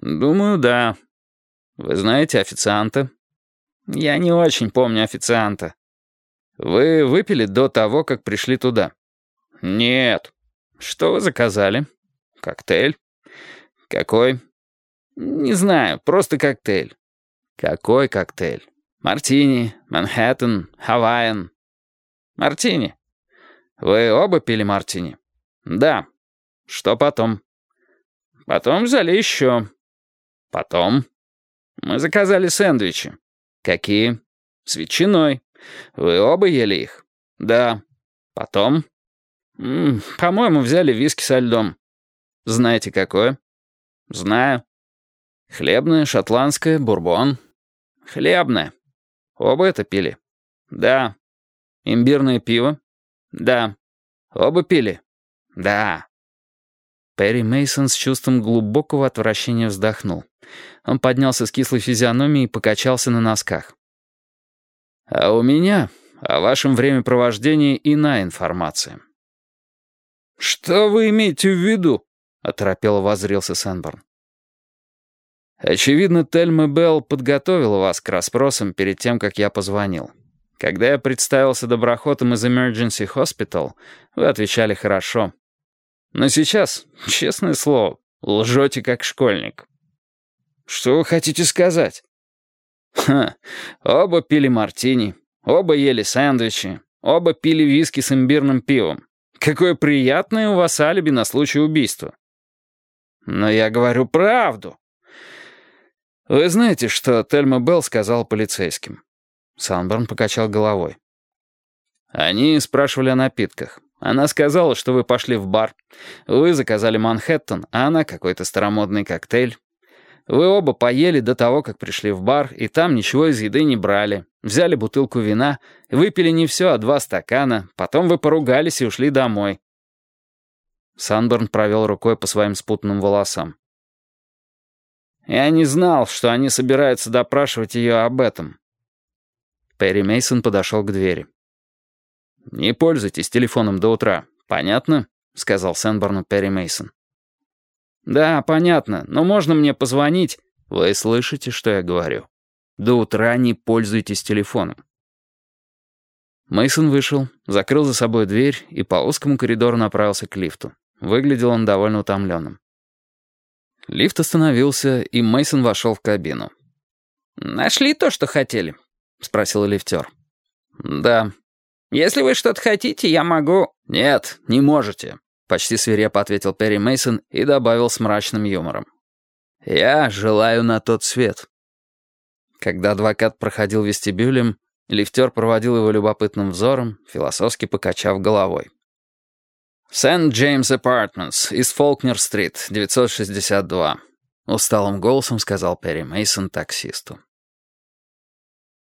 «Думаю, да. Вы знаете официанта?» «Я не очень помню официанта». «Вы выпили до того, как пришли туда?» «Нет». «Что вы заказали?» «Коктейль». «Какой?» «Не знаю, просто коктейль». «Какой коктейль?» «Мартини, Манхэттен, Хавайен». «Мартини». «Вы оба пили мартини?» «Да». «Что потом?» «Потом взяли еще». «Потом?» «Мы заказали сэндвичи». «Какие?» «С ветчиной». «Вы оба ели их?» «Да». «Потом?» «По-моему, взяли виски со льдом». «Знаете, какое?» «Знаю». «Хлебное, шотландское, бурбон». «Хлебное». «Оба это пили?» «Да». «Имбирное пиво?» «Да». «Оба пили?» «Да». Перри Мейсон с чувством глубокого отвращения вздохнул. Он поднялся с кислой физиономией и покачался на носках. «А у меня о вашем времяпровождении иная информация». «Что вы имеете в виду?» — оторопело воззрился Сенборн. «Очевидно, Тельма Белл подготовила вас к расспросам перед тем, как я позвонил. Когда я представился доброхотом из Emergency Hospital, вы отвечали хорошо. Но сейчас, честное слово, лжете как школьник». «Что вы хотите сказать?» Оба пили мартини, оба ели сэндвичи, оба пили виски с имбирным пивом. Какое приятное у вас алиби на случай убийства». «Но я говорю правду». «Вы знаете, что Тельма Белл сказала полицейским?» Санборн покачал головой. «Они спрашивали о напитках. Она сказала, что вы пошли в бар. Вы заказали Манхэттен, а она какой-то старомодный коктейль. Вы оба поели до того, как пришли в бар, и там ничего из еды не брали. Взяли бутылку вина, выпили не все, а 2 стакана. Потом вы поругались и ушли домой». Санборн провел рукой по своим спутанным волосам. «Я не знал, что они собираются допрашивать ее об этом». Перри Мейсон подошел к двери. «Не пользуйтесь телефоном до утра, понятно?» — сказал Сенборну Перри Мейсон. «Да, понятно, но можно мне позвонить?» «Вы слышите, что я говорю? До утра не пользуйтесь телефоном». Мейсон вышел, закрыл за собой дверь и по узкому коридору направился к лифту. Выглядел он довольно утомленным. Лифт остановился, и Мейсон вошел в кабину. «Нашли то, что хотели?» — спросил лифтер. «Да». «Если вы что-то хотите, я могу...» «Нет, не можете», — почти свирепо ответил Перри Мейсон и добавил с мрачным юмором. «Я желаю на тот свет». Когда адвокат проходил вестибюлем, лифтер проводил его любопытным взором, философски покачав головой. «Сент-Джеймс Апартментс из Фолкнер-стрит, 962», — усталым голосом сказал Перри Мейсон таксисту.